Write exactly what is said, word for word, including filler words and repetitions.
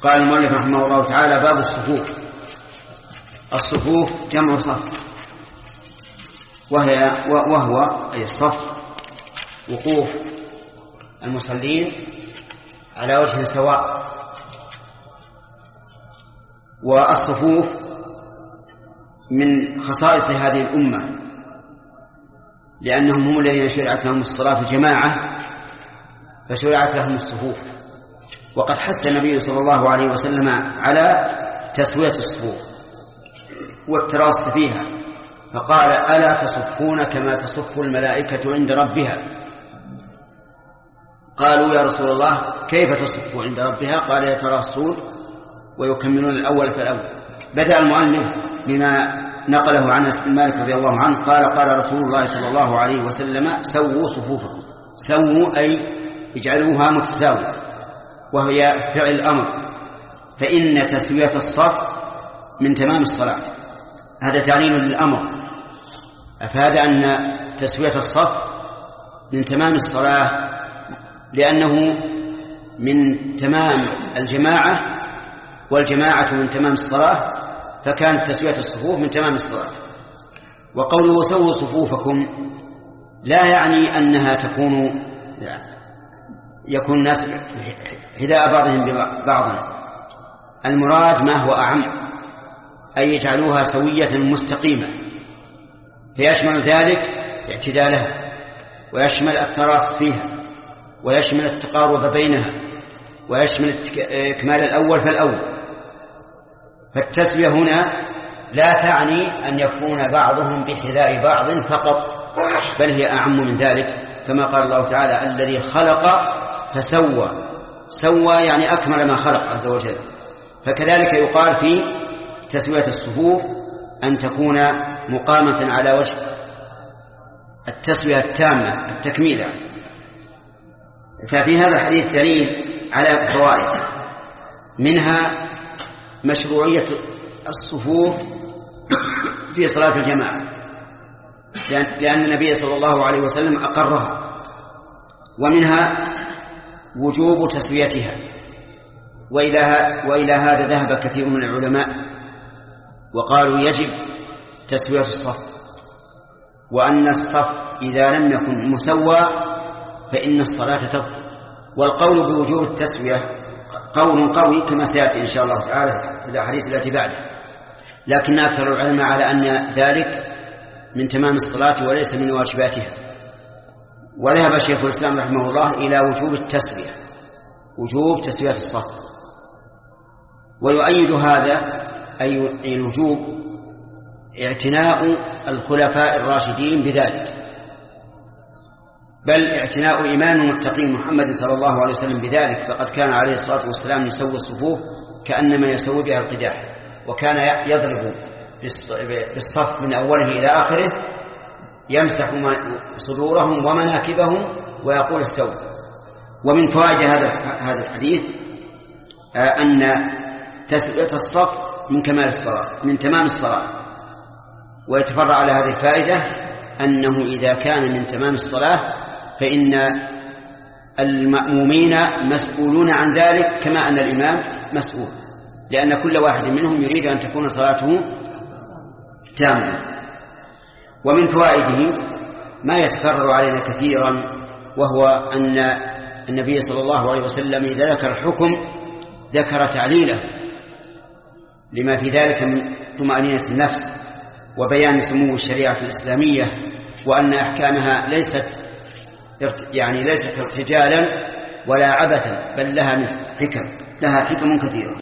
قال المؤلف رحمه الله تعالى: باب الصفوف. الصفوف جمع صف، وهي وهو أي الصف وقوف المصلين على وجه سواء. والصفوف من خصائص هذه الأمة، لأنهم هم الذين شرعت لهم الصلاة جماعة فشرعت لهم الصفوف. وقد حث النبي صلى الله عليه وسلم على تسوية الصفوف والتراص فيها، فقال: ألا تصفون كما تصف الملائكة عند ربها؟ قالوا: يا رسول الله كيف تصف عند ربها؟ قال: يتراصون ويكملون الأول فالأول. بدأ المؤلف بما نقله عن أنس بن مالك رضي الله عنه قال: قال رسول الله صلى الله عليه وسلم: سووا صفوفكم. سووا أي اجعلوها متساوية، وهي فعل أمر، فإن تسوية الصف من تمام الصلاة. هذا تعليل للأمر، أفاد أن تسوية الصف من تمام الصلاة، لأنه من تمام الجماعة، والجماعة من تمام الصلاة، فكانت تسوية الصفوف من تمام الصلاة. وقوله سووا صفوفكم لا يعني أنها تكون يكون الناس حذاء بعضهم ببعضا، المراد ما هو أعم، أي يجعلوها سوية مستقيمة، فيشمل ذلك اعتدالها، ويشمل التراص فيها، ويشمل التقارب بينها، ويشمل إكمال الأول فالأول. فالتسوية هنا لا تعني أن يكون بعضهم بحذاء بعض فقط، بل هي أعم من ذلك، كما قال الله تعالى: الذي خلق فسوى. سوى يعني أكمل ما خلق عز وجل. فكذلك يقال في تسوية الصفوف أن تكون مقامة على وجه التسوية التامة التكميلة. ففي هذا الحديث دليل على فوائد، منها مشروعية الصفوف في صلاة الجماعة، لأن النبي صلى الله عليه وسلم أقرها، ومنها وجوب تسويتها. وإلى هذا ذهب كثير من العلماء وقالوا يجب تسوية الصف، وأن الصف إذا لم يكن مسوى فإن الصلاة تبطل. والقول بوجوب التسوية قول قوي كما سيأتي إن شاء الله تعالى في الأحاديث التي بعده، لكن أكثر العلماء على أن ذلك من تمام الصلاة وليس من واجباتها. وذهب شيخ الإسلام رحمه الله إلى وجوب التسوية، وجوب تسوية الصف. ويؤيد هذا أي الوجوب اعتناء الخلفاء الراشدين بذلك، بل اعتناء إمام المتقين محمد صلى الله عليه وسلم بذلك، فقد كان عليه الصلاة والسلام يسوي الصفوف كأنما يسوي بها القداح، وكان يضرب بالصف من أوله إلى آخره، يمسح صدورهم ومناكبهم ويقول استووا. ومن فوائد هذا الحديث أن تسوية الصف من كمال الصلاة، من تمام الصلاة. ويتفرع على هذه الفائدة أنه إذا كان من تمام الصلاة فإن المأمومين مسؤولون عن ذلك كما أن الإمام مسؤول، لأن كل واحد منهم يريد أن تكون صلاته تامة. ومن فوائده ما يتكرر علينا كثيرا، وهو أن النبي صلى الله عليه وسلم إذا ذكر الحكم ذكر تعليله، لما في ذلك من طمأنينة النفس وبيان سمو الشريعة الإسلامية، وأن أحكامها ليست يعني ليست ارتجالا ولا عبثا، بل لها حكم، لها حكم كثيرة.